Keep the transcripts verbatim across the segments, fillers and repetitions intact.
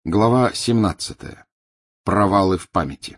Глава семнадцатая. Провалы в памяти.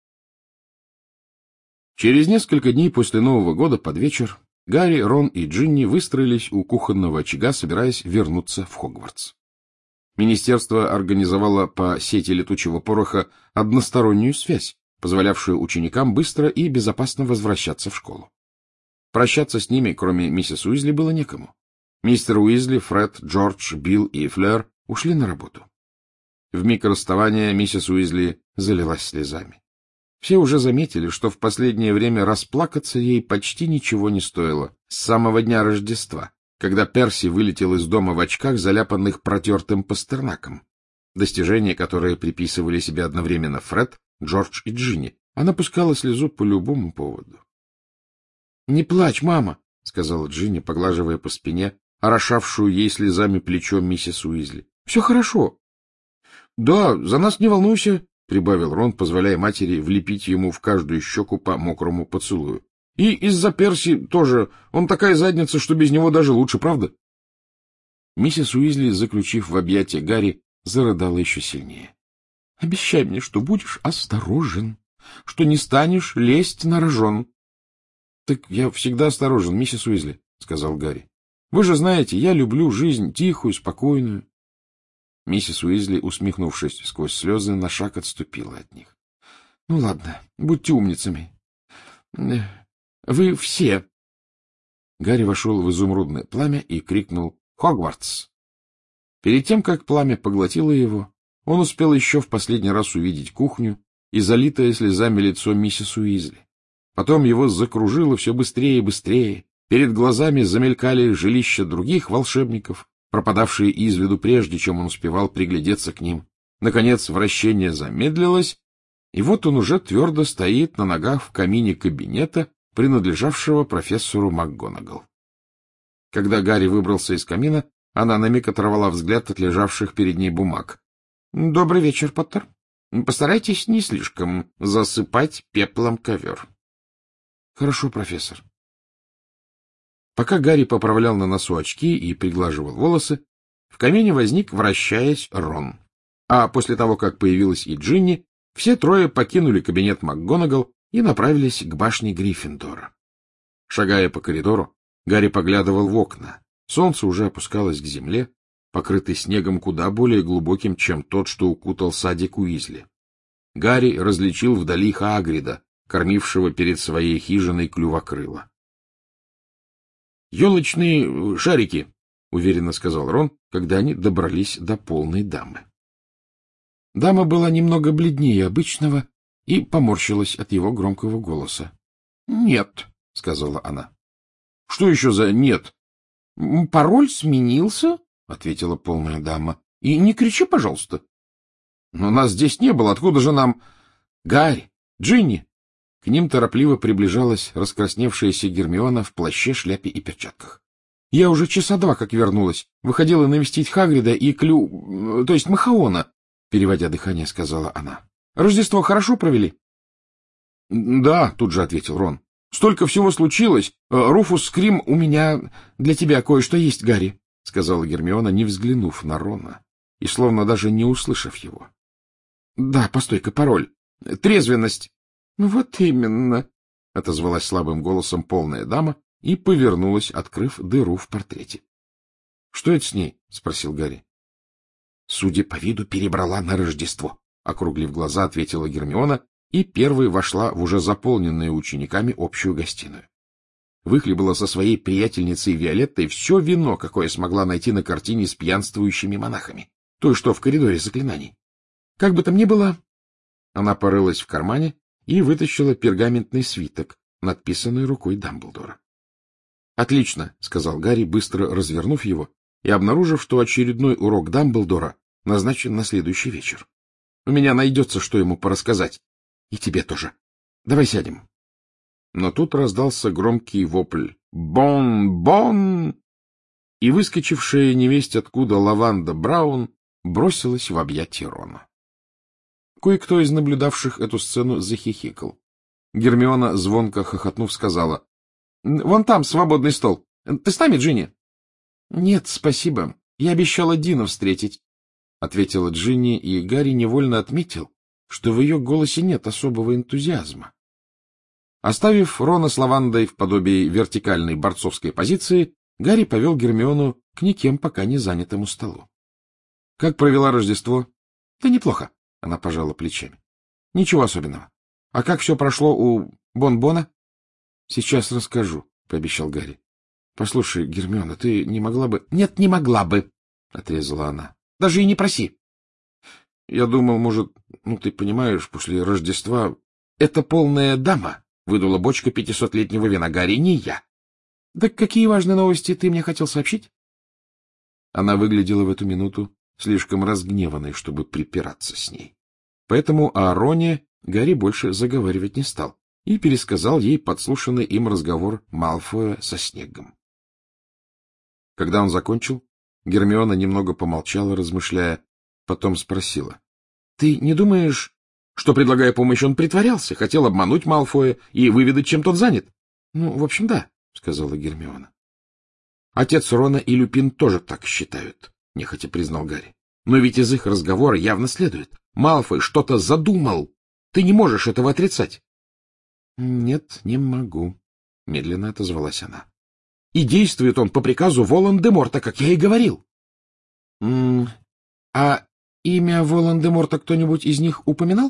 Через несколько дней после Нового года под вечер Гарри, Рон и Джинни выстроились у кухонного очага, собираясь вернуться в Хогвартс. Министерство организовало по сети летучего пороха одностороннюю связь, позволявшую ученикам быстро и безопасно возвращаться в школу. Прощаться с ними, кроме миссис Уизли, было некому. Мистер Уизли, Фред, Джордж, Билл и Флёр ушли на работу. В миг расставания миссис Уизли залилась слезами. Все уже заметили, что в последнее время расплакаться ей почти ничего не стоило. С самого дня Рождества, когда Перси вылетел из дома в очках, заляпанных протертым пастернаком. Достижения, которые приписывали себе одновременно Фред, Джордж и Джинни. Она пускала слезу по любому поводу. — Не плачь, мама, — сказала Джинни, поглаживая по спине орошавшую ей слезами плечо миссис Уизли. — Все хорошо. — Да, за нас не волнуйся, — прибавил Рон, позволяя матери влепить ему в каждую щеку по мокрому поцелую. — И из-за Перси тоже. Он такая задница, что без него даже лучше, правда? Миссис Уизли, заключив в объятия Гарри, зарыдала еще сильнее. — Обещай мне, что будешь осторожен, что не станешь лезть на рожон. — Так я всегда осторожен, миссис Уизли, — сказал Гарри. — Вы же знаете, я люблю жизнь тихую, спокойную. Миссис Уизли, усмехнувшись сквозь слезы, на шаг отступила от них. — Ну, ладно, будьте умницами. — Вы все. Гарри вошел в изумрудное пламя и крикнул «Хогвартс!». Перед тем, как пламя поглотило его, он успел еще в последний раз увидеть кухню и залитое слезами лицо миссис Уизли. Потом его закружило все быстрее и быстрее. Перед глазами замелькали жилища других волшебников, пропадавшие из виду прежде, чем он успевал приглядеться к ним. Наконец вращение замедлилось, и вот он уже твердо стоит на ногах в камине кабинета, принадлежавшего профессору МакГонагал. Когда Гарри выбрался из камина, она на миг оторвала взгляд от лежавших перед ней бумаг. — Добрый вечер, Поттер. Постарайтесь не слишком засыпать пеплом ковер. — Хорошо, профессор. Пока Гарри поправлял на носу очки и приглаживал волосы, в камине возник, вращаясь, Рон. А после того, как появилась и Джинни, все трое покинули кабинет МакГонагал и направились к башне Гриффиндора. Шагая по коридору, Гарри поглядывал в окна. Солнце уже опускалось к земле, покрытый снегом куда более глубоким, чем тот, что укутал садик Уизли. Гарри различил вдали Хагрида, кормившего перед своей хижиной клювокрыла. — Елочные шарики, — уверенно сказал Рон, когда они добрались до полной дамы. Дама была немного бледнее обычного и поморщилась от его громкого голоса. — Нет, — сказала она. — Что еще за «нет»? — Пароль сменился, — ответила полная дама. — И не кричи, пожалуйста. — Но нас здесь не было, откуда же нам... — Гарри, Джинни! К ним торопливо приближалась раскрасневшаяся Гермиона в плаще, шляпе и перчатках. — Я уже часа два как вернулась. Выходила навестить Хагрида и Клю... то есть Махаона, — переводя дыхание, сказала она. — Рождество хорошо провели? — Да, — тут же ответил Рон. — Столько всего случилось. Руфус Скрим, у меня для тебя кое-что есть, Гарри, — сказала Гермиона, не взглянув на Рона и словно даже не услышав его. — Да, постой-ка, пароль. Трезвенность. — Вот именно, — отозвалась слабым голосом полная дама и повернулась, открыв дыру в портрете. — Что это с ней? — спросил Гарри. — Судя по виду, перебрала на Рождество, — округлив глаза, ответила Гермиона и первой вошла в уже заполненную учениками общую гостиную. Выхлебала со своей приятельницей Виолеттой все вино, какое смогла найти на картине с пьянствующими монахами, той, что в коридоре заклинаний. Как бы там ни было, она порылась в кармане и вытащила пергаментный свиток, надписанный рукой Дамблдора. — Отлично, — сказал Гарри, быстро развернув его и обнаружив, что очередной урок Дамблдора назначен на следующий вечер. У меня найдется, что ему порассказать. И тебе тоже. Давай сядем. Но тут раздался громкий вопль «Бон-бон!», и выскочившая невесть откуда Лаванда Браун бросилась в объятия Рона. Кое-кто из наблюдавших эту сцену захихикал. Гермиона, звонко хохотнув, сказала: — Вон там свободный стол. Ты с нами, Джинни? — Нет, спасибо. Я обещала Дина встретить. — ответила Джинни, и Гарри невольно отметил, что в ее голосе нет особого энтузиазма. Оставив Рона с Лавандой в подобии вертикальной борцовской позиции, Гарри повел Гермиону к никем пока не занятому столу. — Как провела Рождество? — Да неплохо, — она пожала плечами. — Ничего особенного. А как все прошло у Бон-Бона? — Сейчас расскажу, — пообещал Гарри. — Послушай, Гермиона, ты не могла бы... — Нет, не могла бы, — отрезала она. — Даже и не проси. — Я думал, может, ну, ты понимаешь, после Рождества... — Это полная дама, — выдула бочка пятисотлетнего вина. Гарри, не я. — Так какие важные новости ты мне хотел сообщить? Она выглядела в эту минуту слишком разгневанной, чтобы припираться с ней. Поэтому о Роне Гарри больше заговаривать не стал и пересказал ей подслушанный им разговор Малфоя со Снеггом. Когда он закончил, Гермиона немного помолчала, размышляя, потом спросила. — Ты не думаешь, что, предлагая помощь, он притворялся, хотел обмануть Малфоя и выведать, чем тот занят? — Ну, в общем, да, — сказала Гермиона. — Отец Рона и Люпин тоже так считают, — нехотя признал Гарри. — Но ведь из их разговора явно следует. Малфой что-то задумал. Ты не можешь этого отрицать. — Нет, не могу, — медленно отозвалась она. — И действует он по приказу Волан-де-Морта, как я и говорил. — А имя Волан-де-Морта кто-нибудь из них упоминал?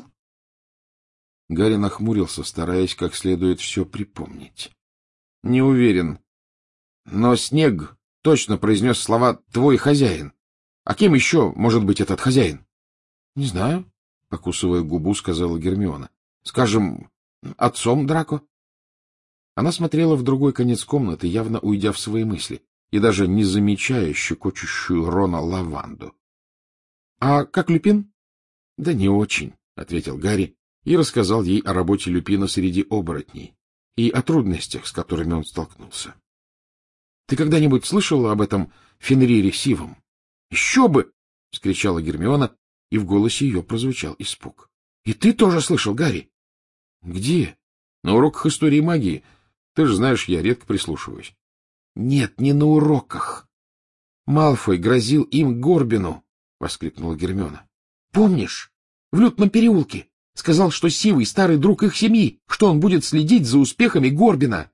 Гарри нахмурился, стараясь как следует все припомнить. — Не уверен. Но Снегг точно произнес слова «твой хозяин». А кем еще может быть этот хозяин? — Не знаю, — покусывая губу, сказала Гермиона. — Скажем, отцом Драко? Она смотрела в другой конец комнаты, явно уйдя в свои мысли, и даже не замечая щекочущую Рона лаванду. — А как Люпин? — Да не очень, — ответил Гарри и рассказал ей о работе Люпина среди оборотней и о трудностях, с которыми он столкнулся. — Ты когда-нибудь слышала об этом Фенрире Сивом? — Еще бы! — вскричала Гермиона, и в голосе ее прозвучал испуг. — И ты тоже слышал, Гарри? — Где? — На уроках истории магии. Ты же знаешь, я редко прислушиваюсь. — Нет, не на уроках. Малфой грозил им Горбину, — воскликнула Гермиона. — Помнишь? В Лютном переулке. Сказал, что Сивый — старый друг их семьи, что он будет следить за успехами Горбина.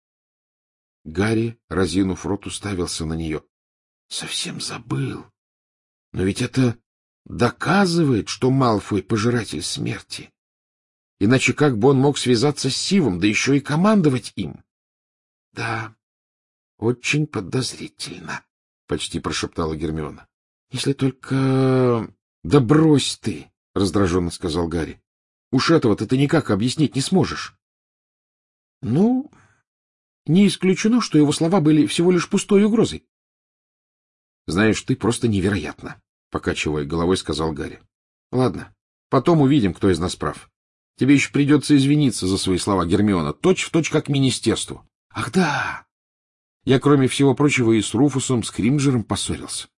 Гарри, разинув рот, уставился на нее. — Совсем забыл. Но ведь это доказывает, что Малфой — пожиратель смерти. Иначе как бы он мог связаться с Сивом, да еще и командовать им? — Да, очень подозрительно, — почти прошептала Гермиона. — Если только... — Да брось ты, — раздраженно сказал Гарри. — Уж этого-то ты никак объяснить не сможешь. — Ну, не исключено, что его слова были всего лишь пустой угрозой. — Знаешь, ты просто невероятна, — покачивая головой, сказал Гарри. — Ладно, потом увидим, кто из нас прав. Тебе еще придется извиниться за свои слова, Гермиона, точь-в-точь как министерству. — Ах да! Я, кроме всего прочего, и с Руфусом Скримджером поссорился.